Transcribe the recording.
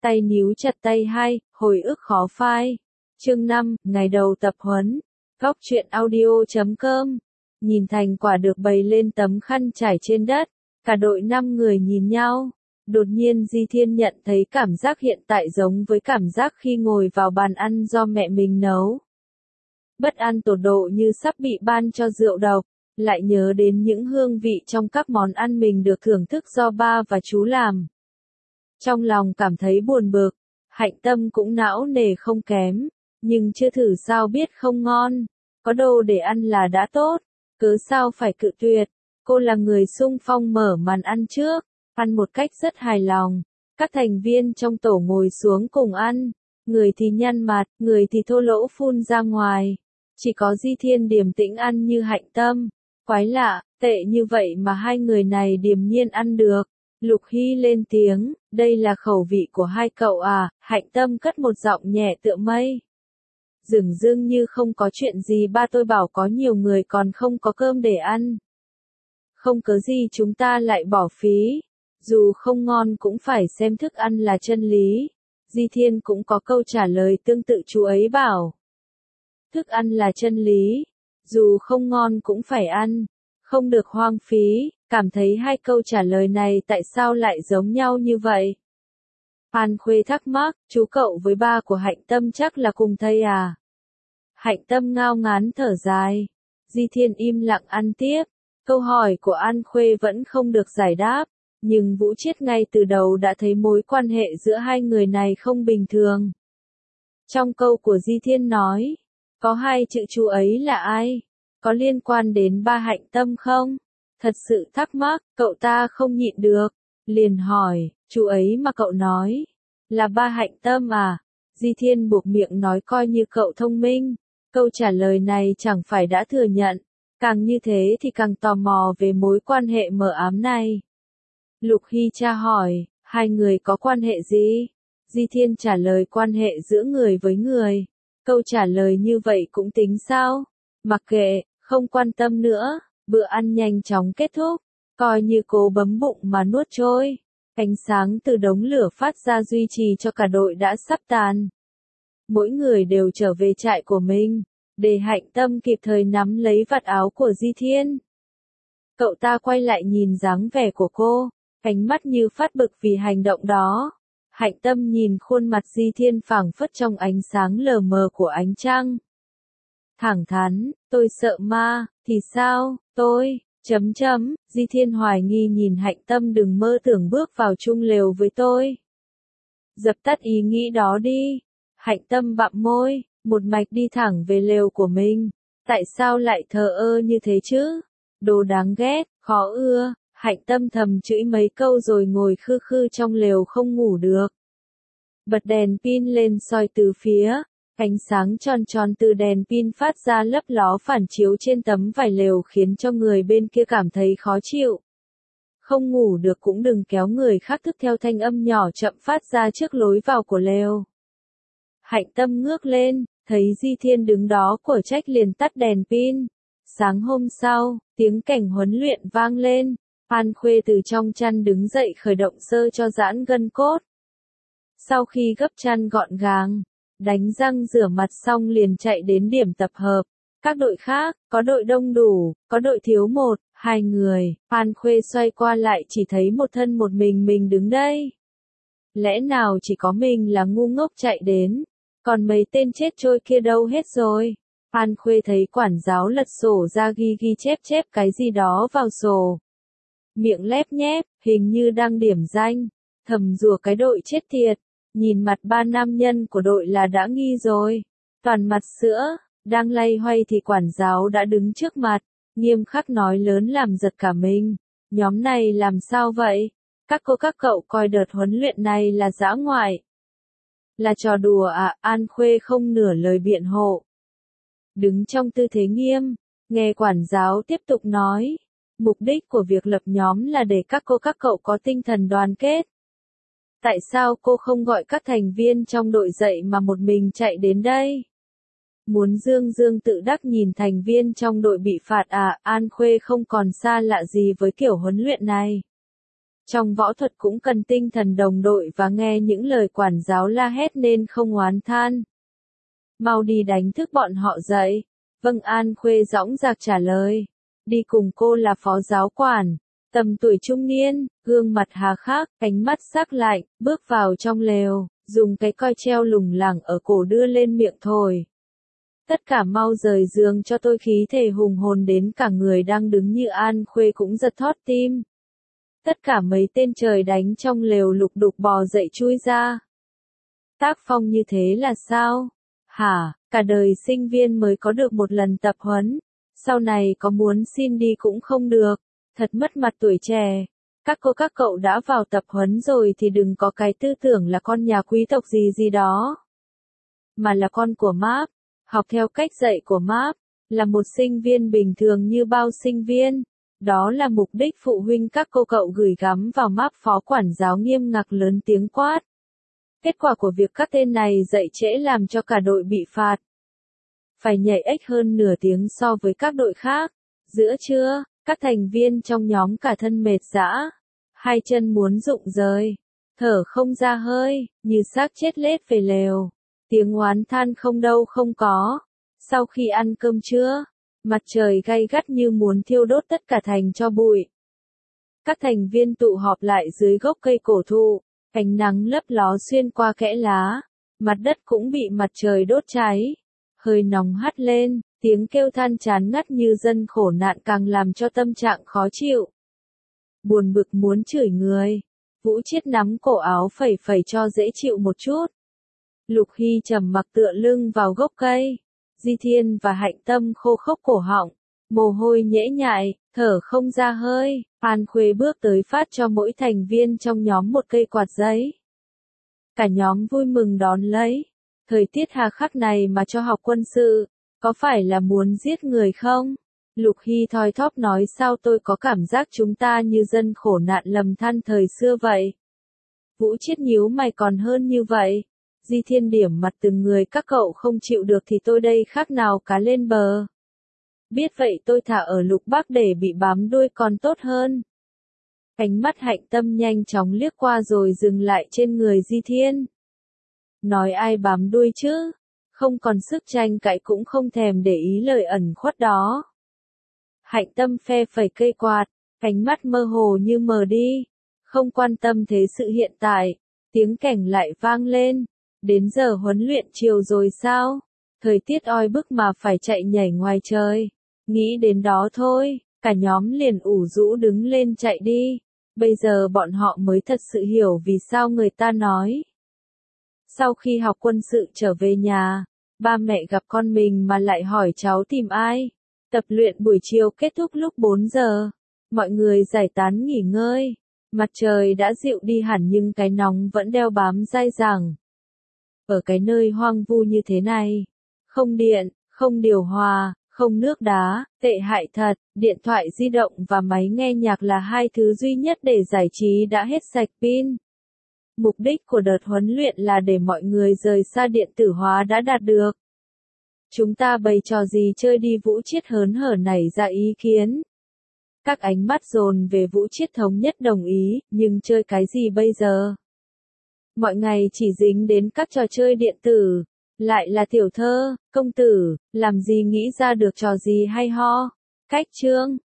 Tay níu chặt tay hai, hồi ức khó phai. Chương 5, ngày đầu tập huấn. Góc truyện audio.com. Nhìn thành quả được bày lên tấm khăn trải trên đất, cả đội 5 người nhìn nhau. Đột nhiên Di Thiên nhận thấy cảm giác hiện tại giống với cảm giác khi ngồi vào bàn ăn do mẹ mình nấu. Bất an tột độ như sắp bị ban cho rượu độc, lại nhớ đến những hương vị trong các món ăn mình được thưởng thức do ba và chú làm. Trong lòng cảm thấy buồn bực, Hạnh Tâm cũng não nề không kém, nhưng chưa thử sao biết không ngon, có đồ để ăn là đã tốt, cớ sao phải cự tuyệt. Cô là người xung phong mở màn ăn trước, ăn một cách rất hài lòng. Các thành viên trong tổ ngồi xuống cùng ăn, người thì nhăn mặt, người thì thô lỗ phun ra ngoài. Chỉ có Di Thiên điềm tĩnh ăn như Hạnh Tâm. Quái lạ, tệ như vậy mà hai người này điềm nhiên ăn được. Lục Hy lên tiếng, đây là khẩu vị của hai cậu à? Hạnh Tâm cất một giọng nhẹ tựa mây. Dửng dưng như không có chuyện gì, ba tôi bảo có nhiều người còn không có cơm để ăn. Không cớ gì chúng ta lại bỏ phí, dù không ngon cũng phải xem thức ăn là chân lý. Di Thiên cũng có câu trả lời tương tự, chú ấy bảo. Thức ăn là chân lý, dù không ngon cũng phải ăn, không được hoang phí. Cảm thấy hai câu trả lời này tại sao lại giống nhau như vậy? An Khuê thắc mắc, chú cậu với ba của Hạnh Tâm chắc là cùng thầy à? Hạnh Tâm ngao ngán thở dài. Di Thiên im lặng ăn tiếp. Câu hỏi của An Khuê vẫn không được giải đáp, nhưng Vũ Chiết ngay từ đầu đã thấy mối quan hệ giữa hai người này không bình thường. Trong câu của Di Thiên nói, có hai chữ chú ấy là ai? Có liên quan đến ba Hạnh Tâm không? Thật sự thắc mắc, cậu ta không nhịn được, liền hỏi, chú ấy mà cậu nói, là ba Hạnh Tâm à? Di Thiên buộc miệng nói coi như cậu thông minh, câu trả lời này chẳng phải đã thừa nhận, càng như thế thì càng tò mò về mối quan hệ mờ ám này. Lục Hy tra hỏi, hai người có quan hệ gì? Di Thiên trả lời quan hệ giữa người với người. Câu trả lời như vậy cũng tính sao? Mặc kệ, không quan tâm nữa. Bữa ăn nhanh chóng kết thúc, coi như cố bấm bụng mà nuốt trôi. Ánh sáng từ đống lửa phát ra duy trì cho cả đội đã sắp tàn. Mỗi người đều trở về trại của mình, để Hạnh Tâm kịp thời nắm lấy vạt áo của Di Thiên. Cậu ta quay lại nhìn dáng vẻ của cô, ánh mắt như phát bực vì hành động đó. Hạnh Tâm nhìn khuôn mặt Di Thiên phảng phất trong ánh sáng lờ mờ của ánh trăng. Thẳng thắn, tôi sợ ma, thì sao, tôi, Di Thiên hoài nghi nhìn Hạnh Tâm, đừng mơ tưởng bước vào chung lều với tôi. Dập tắt ý nghĩ đó đi. Hạnh Tâm bặm môi, một mạch đi thẳng về lều của mình. Tại sao lại thờ ơ như thế chứ? Đồ đáng ghét, khó ưa. Hạnh Tâm thầm chửi mấy câu rồi ngồi khư khư trong lều không ngủ được. Bật đèn pin lên soi từ phía. Ánh sáng tròn tròn từ đèn pin phát ra lấp ló phản chiếu trên tấm vải lều khiến cho người bên kia cảm thấy khó chịu. Không ngủ được cũng đừng kéo người khác thức theo thanh âm nhỏ chậm phát ra trước lối vào của lều. Hạnh Tâm ngước lên, thấy Di Thiên đứng đó của trách liền tắt đèn pin. Sáng hôm sau, tiếng cảnh huấn luyện vang lên. An Khuê từ trong chăn đứng dậy khởi động sơ cho giãn gân cốt. Sau khi gấp chăn gọn gàng, đánh răng rửa mặt xong liền chạy đến điểm tập hợp. Các đội khác, có đội đông đủ, có đội thiếu một, hai người. An Khuê xoay qua lại chỉ thấy một thân một mình đứng đây. Lẽ nào chỉ có mình là ngu ngốc chạy đến, còn mấy tên chết trôi kia đâu hết rồi? An Khuê thấy quản giáo lật sổ ra ghi chép cái gì đó vào sổ. Miệng lép nhép, hình như đang điểm danh, thầm rủa cái đội chết tiệt. Nhìn mặt ba nam nhân của đội là đã nghi rồi. Toàn mặt sữa, đang lay hoay thì quản giáo đã đứng trước mặt, nghiêm khắc nói lớn làm giật cả mình. Nhóm này làm sao vậy? Các cô các cậu coi đợt huấn luyện này là dã ngoại. Là trò đùa à? An Khuê không nửa lời biện hộ. Đứng trong tư thế nghiêm, nghe quản giáo tiếp tục nói. Mục đích của việc lập nhóm là để các cô các cậu có tinh thần đoàn kết. Tại sao cô không gọi các thành viên trong đội dậy mà một mình chạy đến đây? Muốn dương tự đắc nhìn thành viên trong đội bị phạt à? An Khuê không còn xa lạ gì với kiểu huấn luyện này. Trong võ thuật cũng cần tinh thần đồng đội và nghe những lời quản giáo la hét nên không oán than. Mau đi đánh thức bọn họ dậy. Vâng, An Khuê dõng dạc trả lời. Đi cùng cô là phó giáo quản, tầm tuổi trung niên, gương mặt hà khắc, ánh mắt sắc lạnh, bước vào trong lều, dùng cái coi treo lủng lẳng ở cổ đưa lên miệng thổi. Tất cả mau rời giường cho tôi, khí thể hùng hồn đến cả người đang đứng như An Khuê cũng giật thót tim. Tất cả mấy tên trời đánh trong lều lục đục bò dậy chui ra. Tác phong như thế là sao? Hả, cả đời sinh viên mới có được một lần tập huấn, sau này có muốn xin đi cũng không được, thật mất mặt tuổi trẻ. Các cô các cậu đã vào tập huấn rồi thì đừng có cái tư tưởng là con nhà quý tộc gì gì đó, mà là con của Máp, học theo cách dạy của Máp, là một sinh viên bình thường như bao sinh viên. Đó là mục đích phụ huynh các cô cậu gửi gắm vào Máp. Phó quản giáo nghiêm ngặt lớn tiếng quát. Kết quả của việc các tên này dậy trễ làm cho cả đội bị phạt. Phải nhảy ếch hơn nửa tiếng so với các đội khác. Giữa trưa, các thành viên trong nhóm cả thân mệt rã, hai chân muốn rụng rời, thở không ra hơi, như xác chết lết về lều. Tiếng oán than không đâu không có. Sau khi ăn cơm trưa, mặt trời gay gắt như muốn thiêu đốt tất cả thành tro bụi. Các thành viên tụ họp lại dưới gốc cây cổ thụ, ánh nắng lấp ló xuyên qua kẽ lá, mặt đất cũng bị mặt trời đốt cháy. Hơi nóng hắt lên, tiếng kêu than chán ngắt như dân khổ nạn càng làm cho tâm trạng khó chịu. Buồn bực muốn chửi người, Vũ Chiết nắm cổ áo phẩy phẩy cho dễ chịu một chút. Lục Hy trầm mặc tựa lưng vào gốc cây. Di Thiên và Hạnh Tâm khô khốc cổ họng, mồ hôi nhễ nhại, thở không ra hơi. An Khuê bước tới phát cho mỗi thành viên trong nhóm một cây quạt giấy. Cả nhóm vui mừng đón lấy. Thời tiết hà khắc này mà cho học quân sự, có phải là muốn giết người không? Lục Hy thoi thóp nói, sao tôi có cảm giác chúng ta như dân khổ nạn lầm than thời xưa vậy? Vũ Chiết nhíu mày, còn hơn như vậy. Di Thiên điểm mặt từng người, các cậu không chịu được thì tôi đây khác nào cá lên bờ. Biết vậy tôi thả ở Lục Bắc để bị bám đuôi còn tốt hơn. Ánh mắt Hạnh Tâm nhanh chóng liếc qua rồi dừng lại trên người Di Thiên. Nói ai bám đuôi chứ? Không còn sức tranh cãi cũng không thèm để ý lời ẩn khuất đó. Hạnh Tâm phe phẩy cây quạt, ánh mắt mơ hồ như mờ đi. Không quan tâm thế sự hiện tại, tiếng kẻng lại vang lên. Đến giờ huấn luyện chiều rồi sao? Thời tiết oi bức mà phải chạy nhảy ngoài trời. Nghĩ đến đó thôi, cả nhóm liền ủ rũ đứng lên chạy đi. Bây giờ bọn họ mới thật sự hiểu vì sao người ta nói. Sau khi học quân sự trở về nhà, ba mẹ gặp con mình mà lại hỏi cháu tìm ai. Tập luyện buổi chiều kết thúc lúc 4 giờ. Mọi người giải tán nghỉ ngơi. Mặt trời đã dịu đi hẳn nhưng cái nóng vẫn đeo bám dai dẳng. Ở cái nơi hoang vu như thế này, không điện, không điều hòa, không nước đá, tệ hại thật, điện thoại di động và máy nghe nhạc là hai thứ duy nhất để giải trí đã hết sạch pin. Mục đích của đợt huấn luyện là để mọi người rời xa điện tử hóa đã đạt được. Chúng ta bày trò gì chơi đi? Vũ Chiết hớn hở nảy ra ý kiến. Các ánh mắt dồn về Vũ Chiết thống nhất đồng ý, nhưng chơi cái gì bây giờ? Mọi ngày chỉ dính đến các trò chơi điện tử, lại là tiểu thơ, công tử, làm gì nghĩ ra được trò gì hay ho. Cách chương